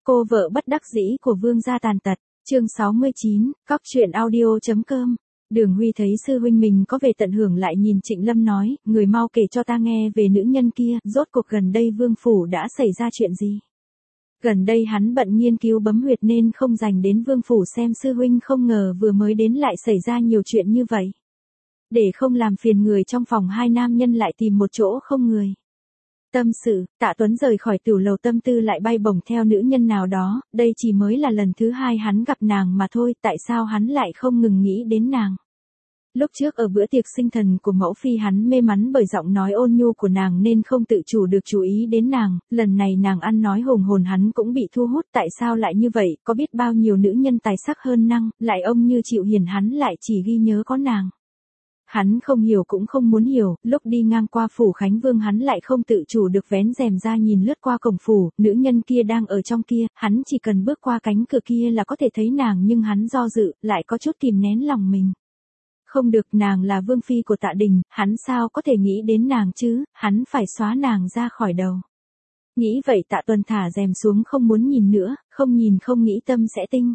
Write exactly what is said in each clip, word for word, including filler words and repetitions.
Cô vợ bất đắc dĩ của vương gia tàn tật, chương sáu mươi chín, cóc truyện audio.com. Đường Huy thấy sư huynh mình có về tận hưởng lại nhìn Trịnh Lâm nói, người mau kể cho ta nghe về nữ nhân kia, rốt cuộc gần đây vương phủ đã xảy ra chuyện gì. Gần đây hắn bận nghiên cứu bấm huyệt nên không dành đến vương phủ xem sư huynh, không ngờ vừa mới đến lại xảy ra nhiều chuyện như vậy. Để không làm phiền người trong phòng, hai nam nhân lại tìm một chỗ không người. Tâm sự, Tạ Tuấn rời khỏi tiểu lầu tâm tư lại bay bổng theo nữ nhân nào đó, đây chỉ mới là lần thứ hai hắn gặp nàng mà thôi, tại sao hắn lại không ngừng nghĩ đến nàng. Lúc trước ở bữa tiệc sinh thần của mẫu phi hắn mê mắn bởi giọng nói ôn nhu của nàng nên không tự chủ được chú ý đến nàng, lần này nàng ăn nói hùng hồn hắn cũng bị thu hút, tại sao lại như vậy, có biết bao nhiêu nữ nhân tài sắc hơn năng, lại ông như Triệu Hiền hắn lại chỉ ghi nhớ có nàng. Hắn không hiểu cũng không muốn hiểu, lúc đi ngang qua phủ Khánh Vương hắn lại không tự chủ được vén rèm ra nhìn lướt qua cổng phủ, nữ nhân kia đang ở trong kia, hắn chỉ cần bước qua cánh cửa kia là có thể thấy nàng, nhưng hắn do dự, lại có chút kìm nén lòng mình. Không được, nàng là vương phi của Tạ Đình, hắn sao có thể nghĩ đến nàng chứ, hắn phải xóa nàng ra khỏi đầu. Nghĩ vậy Tạ Tuần thả rèm xuống không muốn nhìn nữa, không nhìn không nghĩ tâm sẽ tinh.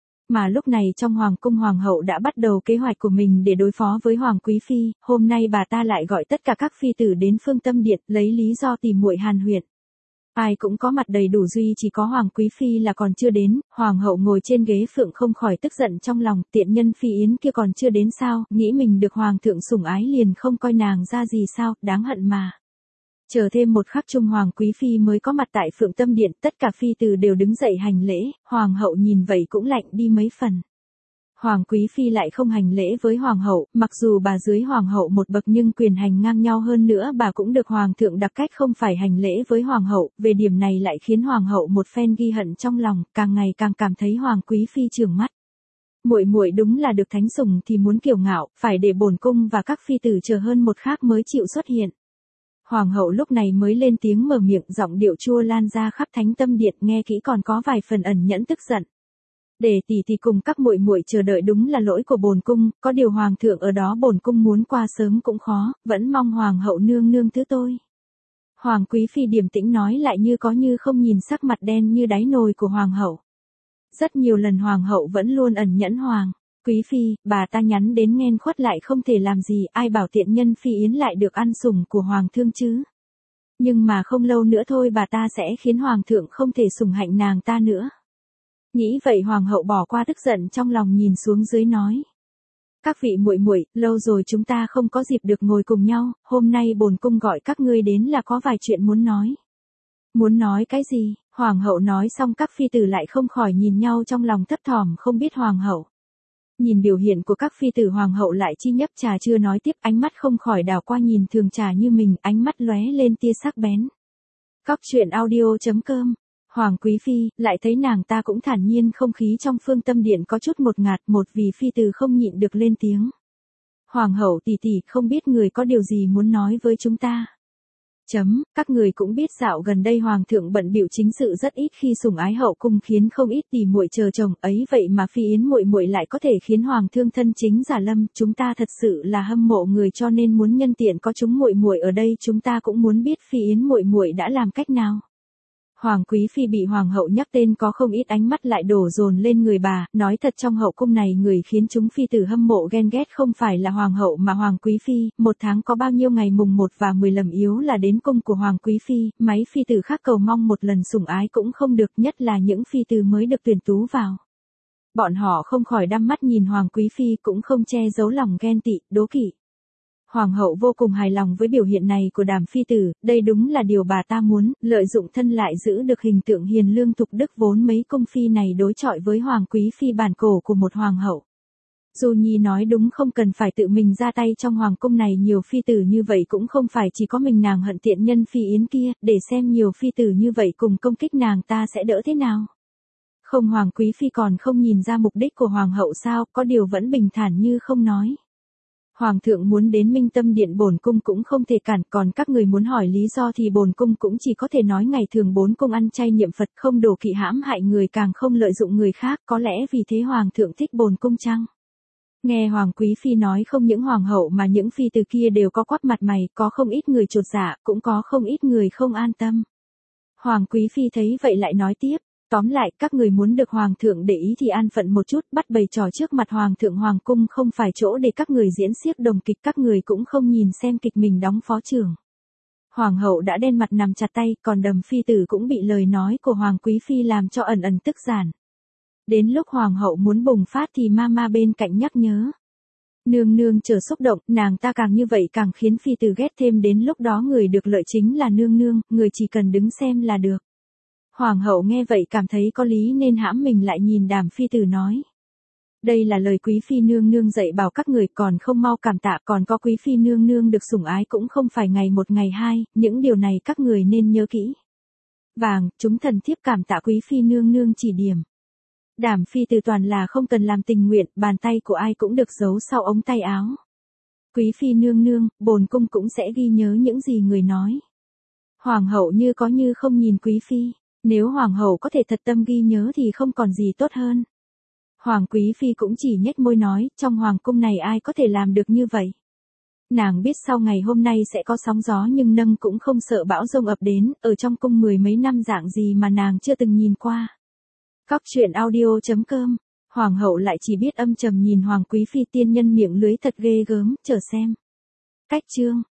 Mà lúc này trong hoàng cung hoàng hậu đã bắt đầu kế hoạch của mình để đối phó với hoàng quý phi, hôm nay bà ta lại gọi tất cả các phi tử đến Phương Tâm Điện, lấy lý do tìm muội hàn huyệt. Ai cũng có mặt đầy đủ duy chỉ có hoàng quý phi là còn chưa đến, hoàng hậu ngồi trên ghế phượng không khỏi tức giận trong lòng, tiện nhân Phi Yến kia còn chưa đến sao, nghĩ mình được hoàng thượng sủng ái liền không coi nàng ra gì sao, đáng hận mà. Chờ thêm một khắc Trung hoàng quý phi mới có mặt tại Phượng Tâm Điện, tất cả phi tử đều đứng dậy hành lễ, hoàng hậu nhìn vậy cũng lạnh đi mấy phần. Hoàng quý phi lại không hành lễ với hoàng hậu, mặc dù bà dưới hoàng hậu một bậc nhưng quyền hành ngang nhau hơn nữa bà cũng được hoàng thượng đặc cách không phải hành lễ với hoàng hậu, về điểm này lại khiến hoàng hậu một phen ghi hận trong lòng, càng ngày càng cảm thấy hoàng quý phi chưởng mắt. Muội muội đúng là được thánh sủng thì muốn kiêu ngạo, phải để bổn cung và các phi tử chờ hơn một khắc mới chịu xuất hiện. Hoàng hậu lúc này mới lên tiếng mở miệng, giọng điệu chua lan ra khắp Thánh Tâm Điện, nghe kỹ còn có vài phần ẩn nhẫn tức giận. Để tỷ tỷ cùng các muội muội chờ đợi đúng là lỗi của bổn cung, có điều hoàng thượng ở đó bổn cung muốn qua sớm cũng khó, vẫn mong hoàng hậu nương nương thứ tôi. Hoàng quý phi điềm tĩnh nói lại như có như không, nhìn sắc mặt đen như đáy nồi của hoàng hậu. Rất nhiều lần hoàng hậu vẫn luôn ẩn nhẫn. Hoàng quý phi, bà ta nhắn đến nghênh khuất lại không thể làm gì, ai bảo tiện nhân Phi Yến lại được ăn sủng của hoàng thương chứ. Nhưng mà không lâu nữa thôi bà ta sẽ khiến hoàng thượng không thể sủng hạnh nàng ta nữa. Nghĩ vậy hoàng hậu bỏ qua tức giận trong lòng, nhìn xuống dưới nói: các vị muội muội, lâu rồi chúng ta không có dịp được ngồi cùng nhau, hôm nay bổn cung gọi các ngươi đến là có vài chuyện muốn nói. Muốn nói cái gì? Hoàng hậu nói xong các phi tử lại không khỏi nhìn nhau trong lòng thấp thỏm không biết hoàng hậu. Nhìn biểu hiện của các phi tử hoàng hậu lại chi nhấp trà chưa nói tiếp, ánh mắt không khỏi đảo qua nhìn thường trà như mình, ánh mắt lóe lên tia sắc bén. Cóc truyện audio.com. Hoàng quý phi, lại thấy nàng ta cũng thản nhiên, không khí trong Phương Tâm Điện có chút ngột ngạt, một vì phi tử không nhịn được lên tiếng. Hoàng hậu tỷ tỷ, không biết người có điều gì muốn nói với chúng ta. Chấm, các người cũng biết dạo gần đây hoàng thượng bận bịu chính sự rất ít khi sủng ái hậu cung, khiến không ít tỷ muội chờ chồng, ấy vậy mà Phi Yến muội muội lại có thể khiến hoàng thương thân chính giả lâm, chúng ta thật sự là hâm mộ người, cho nên muốn nhân tiện có chúng muội muội ở đây chúng ta cũng muốn biết Phi Yến muội muội đã làm cách nào. Hoàng quý phi bị hoàng hậu nhắc tên có không ít ánh mắt lại đổ dồn lên người bà, nói thật trong hậu cung này người khiến chúng phi tử hâm mộ ghen ghét không phải là hoàng hậu mà hoàng quý phi, một tháng có bao nhiêu ngày mùng một và mười lầm yếu là đến cung của hoàng quý phi, mấy phi tử khác cầu mong một lần sủng ái cũng không được, nhất là những phi tử mới được tuyển tú vào. Bọn họ không khỏi đăm mắt nhìn hoàng quý phi, cũng không che giấu lòng ghen tị, đố kỵ. Hoàng hậu vô cùng hài lòng với biểu hiện này của đàm phi tử, đây đúng là điều bà ta muốn, lợi dụng thân lại giữ được hình tượng hiền lương thục đức vốn mấy cung phi này đối chọi với hoàng quý phi bản cổ của một hoàng hậu. Du Nhi nói đúng, không cần phải tự mình ra tay, trong hoàng cung này nhiều phi tử như vậy cũng không phải chỉ có mình nàng hận tiện nhân Phi Yến kia, để xem nhiều phi tử như vậy cùng công kích nàng ta sẽ đỡ thế nào. Không, hoàng quý phi còn không nhìn ra mục đích của hoàng hậu sao, có điều vẫn bình thản như không nói. Hoàng thượng muốn đến Minh Tâm Điện bổn cung cũng không thể cản, còn các người muốn hỏi lý do thì bổn cung cũng chỉ có thể nói ngày thường bổn cung ăn chay niệm Phật, không đổ kỵ hãm hại người, càng không lợi dụng người khác, có lẽ vì thế hoàng thượng thích bổn cung chăng? Nghe hoàng quý phi nói, không những hoàng hậu mà những phi từ kia đều có quắp mặt mày, có không ít người chột dạ, cũng có không ít người không an tâm. Hoàng quý phi thấy vậy lại nói tiếp: Tóm lại, các người muốn được hoàng thượng để ý thì an phận một chút, bắt bày trò trước mặt hoàng thượng hoàng cung không phải chỗ để các người diễn xiếc đồng kịch, các người cũng không nhìn xem kịch mình đóng phó trưởng. Hoàng hậu đã đen mặt nằm chặt tay, còn Đầm phi tử cũng bị lời nói của hoàng quý phi làm cho ẩn ẩn tức giận. Đến lúc hoàng hậu muốn bùng phát thì mama bên cạnh nhắc nhớ. Nương nương chờ xúc động, nàng ta càng như vậy càng khiến phi tử ghét thêm, đến lúc đó người được lợi chính là nương nương, người chỉ cần đứng xem là được. Hoàng hậu nghe vậy cảm thấy có lý nên hãm mình lại nhìn Đàm phi tử nói. Đây là lời quý phi nương nương dạy bảo các người, còn không mau cảm tạ, còn có quý phi nương nương được sủng ái cũng không phải ngày một ngày hai, những điều này các người nên nhớ kỹ. Vàng, chúng thần thiếp cảm tạ quý phi nương nương chỉ điểm. Đàm phi tử toàn là không cần làm tình nguyện, bàn tay của ai cũng được giấu sau ống tay áo. Quý phi nương nương, bổn cung cũng sẽ ghi nhớ những gì người nói. Hoàng hậu như có như không nhìn quý phi, nếu hoàng hậu có thể thật tâm ghi nhớ thì không còn gì tốt hơn. Hoàng quý phi cũng chỉ nhếch môi nói, trong hoàng cung này ai có thể làm được như vậy. Nàng biết sau ngày hôm nay sẽ có sóng gió nhưng nâng cũng không sợ bão giông ập đến, ở trong cung mười mấy năm dạng gì mà nàng chưa từng nhìn qua. Cóc truyện audio chấm com, hoàng hậu lại chỉ biết âm trầm nhìn hoàng quý phi, tiên nhân miệng lưới thật ghê gớm, chờ xem. Cách chương